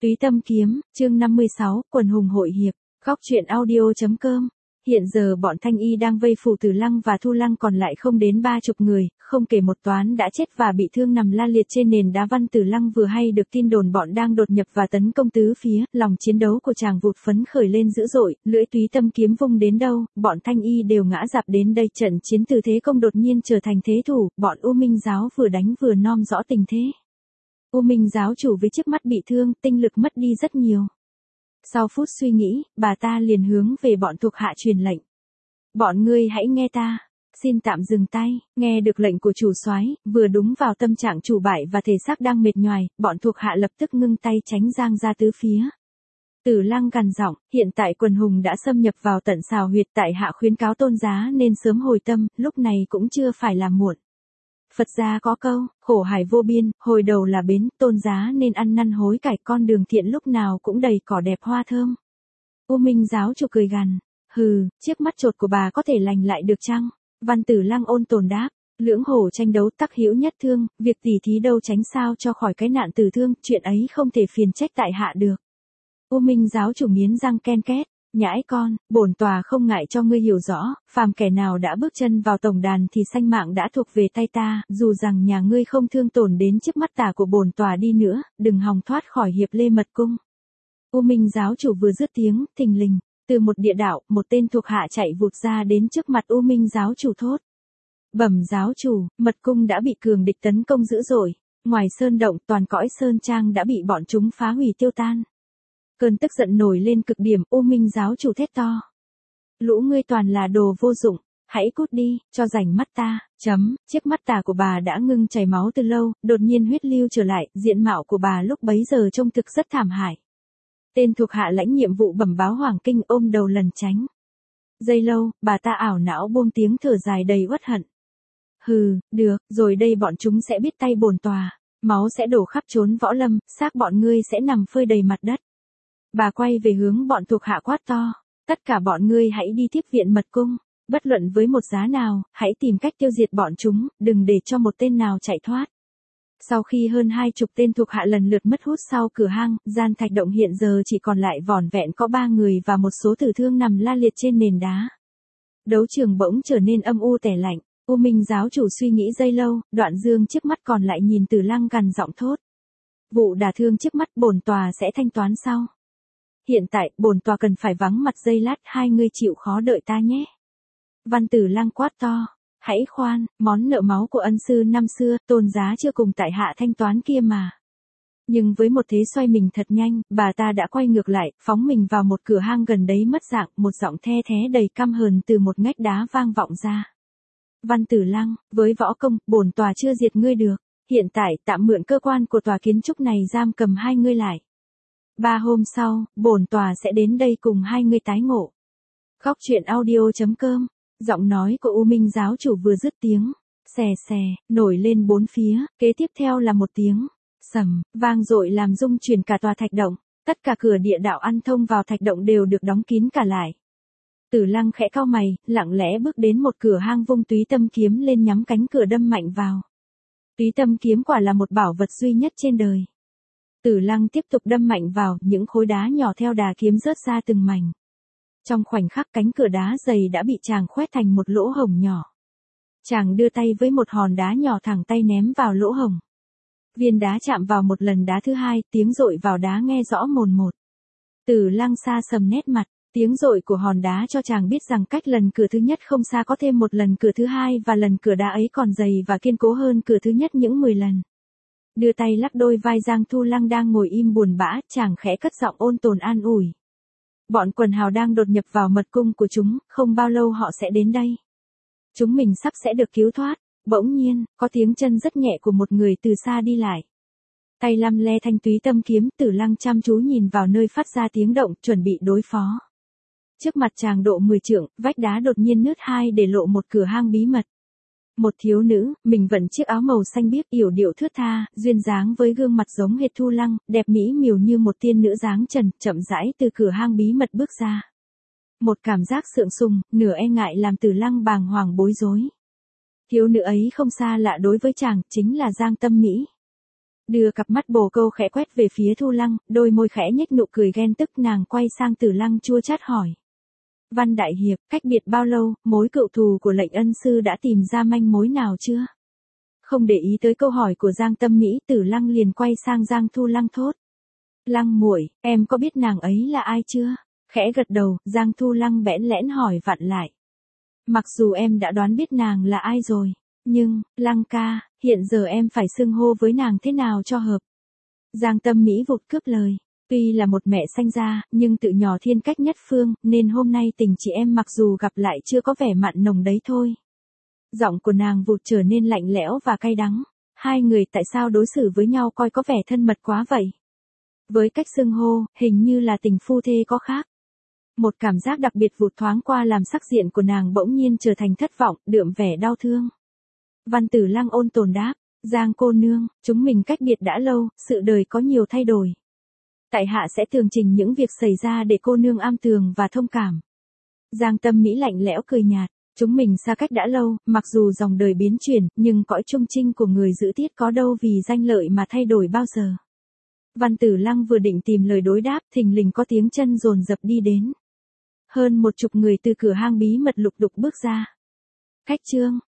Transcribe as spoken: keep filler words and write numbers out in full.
Túy Tâm Kiếm, chương năm mươi sáu, Quần hùng hội hiệp, góc truyện audio.com. Hiện giờ bọn Thanh Y đang vây phủ Tử Lăng và Thu Lăng còn lại không đến ba chục người, không kể một toán đã chết và bị thương nằm la liệt trên nền đá. Văn Tử Lăng vừa hay được tin đồn bọn đang đột nhập và tấn công tứ phía, lòng chiến đấu của chàng vụt phấn khởi lên dữ dội, lưỡi Túy Tâm Kiếm vung đến đâu, bọn Thanh Y đều ngã rạp đến đây. Trận chiến từ thế công đột nhiên trở thành thế thủ, bọn U Minh giáo vừa đánh vừa nom rõ tình thế. U Minh giáo chủ với trước mắt bị thương, tinh lực mất đi rất nhiều. Sau phút suy nghĩ, bà ta liền hướng về bọn thuộc hạ truyền lệnh. Bọn ngươi hãy nghe ta, xin tạm dừng tay. Nghe được lệnh của chủ soái, vừa đúng vào tâm trạng chủ bại và thể xác đang mệt nhoài, bọn thuộc hạ lập tức ngưng tay tránh giang ra tứ phía. Tử Lăng gằn giọng, hiện tại quần hùng đã xâm nhập vào tận xào huyệt, tại hạ khuyến cáo Tôn giá nên sớm hồi tâm, lúc này cũng chưa phải là muộn. Phật gia có câu, khổ hải vô biên, hồi đầu là bến, Tôn giá nên ăn năn hối cải, con đường thiện lúc nào cũng đầy cỏ đẹp hoa thơm. U Minh giáo chủ cười gằn, hừ, chiếc mắt chột của bà có thể lành lại được chăng? Văn Tử Lăng ôn tồn đáp, lưỡng hổ tranh đấu tắc hữu nhất thương, việc tỉ thí đâu tránh sao cho khỏi cái nạn tử thương, chuyện ấy không thể phiền trách tại hạ được. U Minh giáo chủ nghiến răng ken két. Nhãi con, bổn tòa không ngại cho ngươi hiểu rõ, phàm kẻ nào đã bước chân vào tổng đàn thì sanh mạng đã thuộc về tay ta, dù rằng nhà ngươi không thương tổn đến chiếc mắt tà của bổn tòa đi nữa, đừng hòng thoát khỏi hiệp lê mật cung. U Minh giáo chủ vừa dứt tiếng, thình lình, từ một địa đạo, một tên thuộc hạ chạy vụt ra đến trước mặt U Minh giáo chủ thốt. Bẩm giáo chủ, mật cung đã bị cường địch tấn công dữ dội, ngoài sơn động toàn cõi sơn trang đã bị bọn chúng phá hủy tiêu tan. Cơn tức giận nổi lên cực điểm, U Minh giáo chủ thét to. Lũ ngươi toàn là đồ vô dụng, hãy cút đi, cho rảnh mắt ta, chấm, chiếc mắt tà của bà đã ngưng chảy máu từ lâu, đột nhiên huyết lưu trở lại, diện mạo của bà lúc bấy giờ trông thực rất thảm hại. Tên thuộc hạ lãnh nhiệm vụ bẩm báo Hoàng Kinh ôm đầu lần tránh. Giây lâu, bà ta ảo não buông tiếng thở dài đầy uất hận. Hừ, được, rồi đây bọn chúng sẽ biết tay bổn tòa, máu sẽ đổ khắp chốn võ lâm, xác bọn ngươi sẽ nằm phơi đầy mặt đất. Bà quay về hướng bọn thuộc hạ quát to, tất cả bọn ngươi hãy đi tiếp viện mật cung, bất luận với một giá nào, hãy tìm cách tiêu diệt bọn chúng, đừng để cho một tên nào chạy thoát. Sau khi hơn hai chục tên thuộc hạ lần lượt mất hút sau cửa hang, gian thạch động hiện giờ chỉ còn lại vỏn vẹn có ba người và một số tử thương nằm la liệt trên nền đá. Đấu trường bỗng trở nên âm u tẻ lạnh, U Minh giáo chủ suy nghĩ giây lâu, đoạn dương trước mắt còn lại nhìn Tử Lăng gằn giọng thốt. Vụ đả thương trước mắt bổn tòa sẽ thanh toán sau. Hiện tại, bổn tòa cần phải vắng mặt giây lát, hai ngươi chịu khó đợi ta nhé. Văn Tử Lăng quát to, hãy khoan, món nợ máu của ân sư năm xưa, Tôn giá chưa cùng tại hạ thanh toán kia mà. Nhưng với một thế xoay mình thật nhanh, bà ta đã quay ngược lại, phóng mình vào một cửa hang gần đấy mất dạng, một giọng the thé đầy căm hờn từ một ngách đá vang vọng ra. Văn Tử Lăng, với võ công, bổn tòa chưa diệt ngươi được, hiện tại tạm mượn cơ quan của tòa kiến trúc này giam cầm hai ngươi lại. Ba hôm sau, bổn tòa sẽ đến đây cùng hai người tái ngộ. Góc truyện audio.com, giọng nói của U Minh giáo chủ vừa dứt tiếng, xè xè, nổi lên bốn phía, kế tiếp theo là một tiếng, sầm, vang dội làm rung chuyển cả tòa thạch động, tất cả cửa địa đạo ăn thông vào thạch động đều được đóng kín cả lại. Tử Lăng khẽ cau mày, lặng lẽ bước đến một cửa hang vung Túy Tâm Kiếm lên nhắm cánh cửa đâm mạnh vào. Túy Tâm Kiếm quả là một bảo vật duy nhất trên đời. Tử Lăng tiếp tục đâm mạnh vào, những khối đá nhỏ theo đà kiếm rớt ra từng mảnh. Trong khoảnh khắc cánh cửa đá dày đã bị chàng khoét thành một lỗ hổng nhỏ. Chàng đưa tay với một hòn đá nhỏ thẳng tay ném vào lỗ hổng. Viên đá chạm vào một lần đá thứ hai, tiếng dội vào đá nghe rõ mồn một. Tử Lăng xa sầm nét mặt, tiếng dội của hòn đá cho chàng biết rằng cách lần cửa thứ nhất không xa có thêm một lần cửa thứ hai và lần cửa đá ấy còn dày và kiên cố hơn cửa thứ nhất những mười lần. Đưa tay lắc đôi vai Giang Thu Lăng đang ngồi im buồn bã, chàng khẽ cất giọng ôn tồn an ủi. Bọn quần hào đang đột nhập vào mật cung của chúng, không bao lâu họ sẽ đến đây. Chúng mình sắp sẽ được cứu thoát. Bỗng nhiên, có tiếng chân rất nhẹ của một người từ xa đi lại. Tay lăm le thanh Túy Tâm Kiếm, Tử Lăng chăm chú nhìn vào nơi phát ra tiếng động, chuẩn bị đối phó. Trước mặt chàng độ mười trượng, vách đá đột nhiên nứt hai để lộ một cửa hang bí mật. Một thiếu nữ, mình vận chiếc áo màu xanh biếc yểu điệu thướt tha, duyên dáng với gương mặt giống hệt Thu Lăng, đẹp mỹ miều như một tiên nữ dáng trần, chậm rãi từ cửa hang bí mật bước ra. Một cảm giác sượng sùng, nửa e ngại làm Tử Lăng bàng hoàng bối rối. Thiếu nữ ấy không xa lạ đối với chàng, chính là Giang Tâm Mỹ. Đưa cặp mắt bồ câu khẽ quét về phía Thu Lăng, đôi môi khẽ nhếch nụ cười ghen tức, nàng quay sang Tử Lăng chua chát hỏi. Văn đại hiệp, cách biệt bao lâu, mối cựu thù của lệnh ân sư đã tìm ra manh mối nào chưa? Không để ý tới câu hỏi của Giang Tâm Mỹ, Tử Lăng liền quay sang Giang Thu Lăng thốt. Lăng muội, em có biết nàng ấy là ai chưa? Khẽ gật đầu, Giang Thu Lăng bẽn lẽn hỏi vặn lại. Mặc dù em đã đoán biết nàng là ai rồi, nhưng, Lăng ca, hiện giờ em phải xưng hô với nàng thế nào cho hợp? Giang Tâm Mỹ vụt cướp lời. Tuy là một mẹ sanh ra, nhưng tự nhỏ thiên cách nhất phương, nên hôm nay tình chị em mặc dù gặp lại chưa có vẻ mặn nồng đấy thôi. Giọng của nàng vụt trở nên lạnh lẽo và cay đắng. Hai người tại sao đối xử với nhau coi có vẻ thân mật quá vậy? Với cách xưng hô, hình như là tình phu thê có khác. Một cảm giác đặc biệt vụt thoáng qua làm sắc diện của nàng bỗng nhiên trở thành thất vọng, đượm vẻ đau thương. Văn Tử Lăng ôn tồn đáp, Giang cô nương, chúng mình cách biệt đã lâu, sự đời có nhiều thay đổi. Tại hạ sẽ tường trình những việc xảy ra để cô nương am tường và thông cảm. Giang Tâm Mỹ lạnh lẽo cười nhạt, chúng mình xa cách đã lâu, mặc dù dòng đời biến chuyển, nhưng cõi trung trinh của người giữ tiết có đâu vì danh lợi mà thay đổi bao giờ. Văn Tử Lăng vừa định tìm lời đối đáp, thình lình có tiếng chân dồn dập đi đến. Hơn một chục người từ cửa hang bí mật lục đục bước ra. Khách trương,